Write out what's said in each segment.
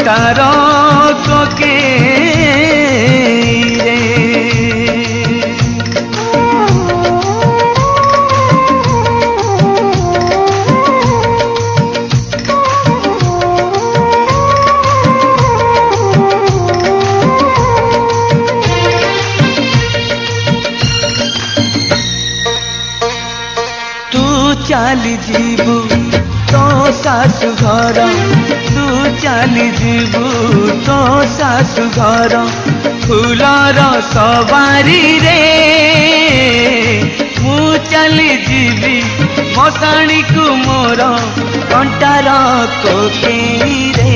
Kantar कोकेरे चली जीवु तो सासु घर तू चली जीवु तो सासु घर फूलर सवारी रे मु चली जीवी मशाणी को मोर कंटार कोकेरे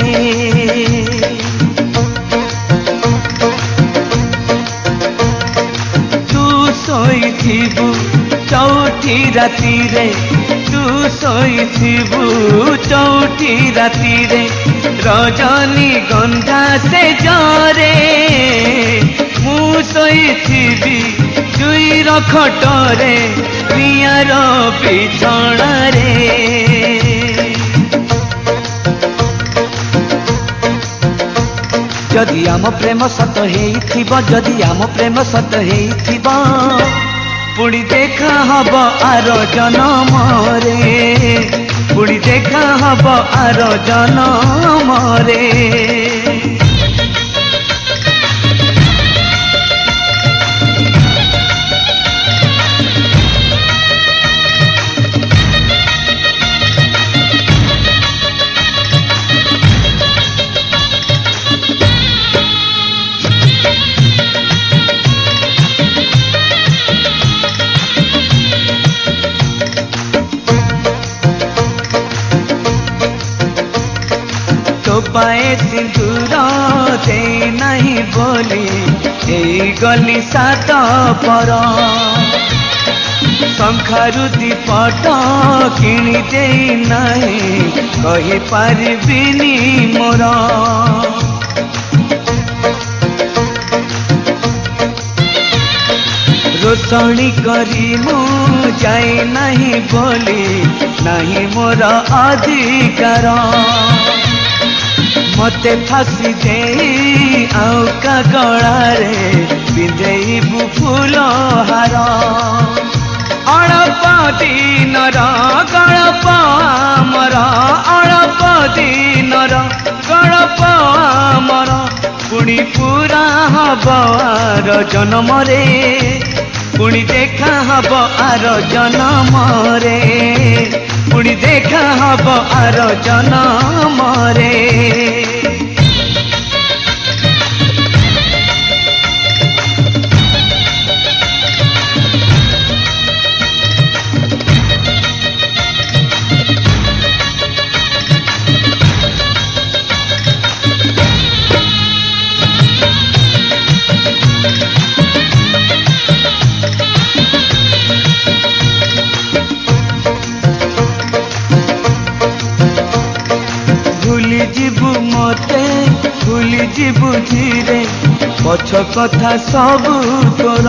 तू शोइथिबु चौठी राती रे तू शोइथिबु चौठी राती रे रजनी गंधा से जरे मु शोइथिबि जुईर खटरे नियार बिछଣା रे जदि आम प्रेम सत हेइथिबो जदि आम प्रेम सत हेइथिबो पुणी देखा हब आर जनम रे पुणी देखा हब आर जनम रे पाए सिंदूर दे नहीं बोली ए गली सात पर शंखारु दीपट किणी दे नहीं कही पारिबिनी मोर रोषणी करी मु जाए नहीं बोली नहीं मोर अधिकार मते फांसी दे आउका गलारे पिंधेबु फूल हार अल्प दिनर गल्प आमर अल्प दिनर गल्प आमर पुणी पूरा हब आर जन्म रे पुणी देखा हब आर जन्म रे पुणी देखा हब आर जन्म रे भूली जीवु मते भूली जीवु धीरे पछ कथा सबू तोर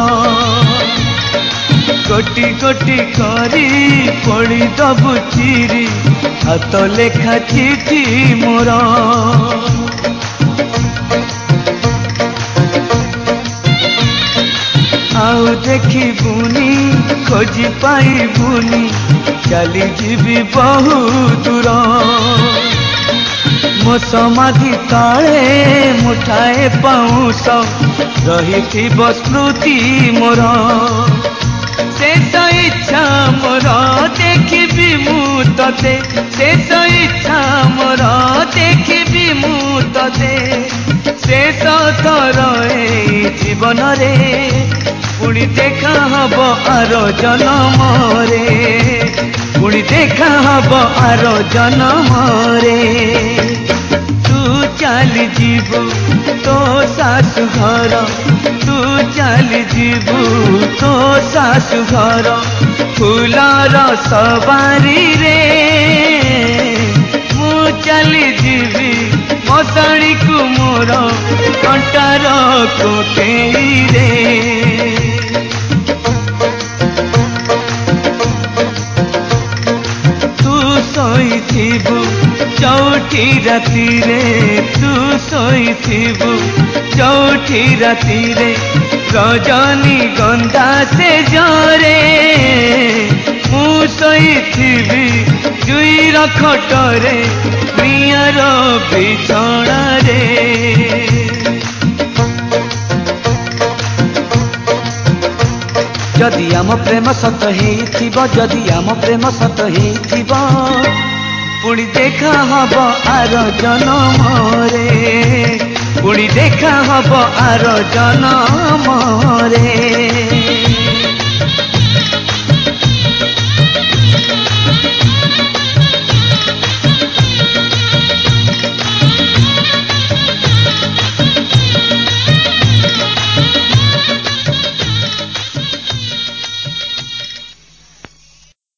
गोटी गोटी करी पड़ी दबु चिरी हाथ लेखा चिठी मोर आउ देखिबुनी खोजी पाइबुनी चली जीवी बहु दूर मो समाधि तले मुठाए पाउस रही स्मृति मोर शेष इच्छा मोर देखी मु ते शेष इच्छा मोर देखी मु ते शेष थर ए जीवन रे पुणी देखा हब आर जनम रे पुणी देखा हब आर जनम रे तू चली जीवु तो सासु घर तू चली जीवु तो सासु घर फूलर सवारी रे मु चली जीवी मशाणी को मोर कंटार कोकेरे तू शोइथिबु चौठी राति रे तू शोइथिबु चौठी राति रे रजनी गंधा से जरे मु शोइथिबि जुईर खटरे नियर बिछणा रे जदि आम प्रेम सत हेइथिबो जदि आम प्रेम सत हेइथिबो पुणी देखा हब आर जन्म रे पुणी देखा हब आर जन्म रे।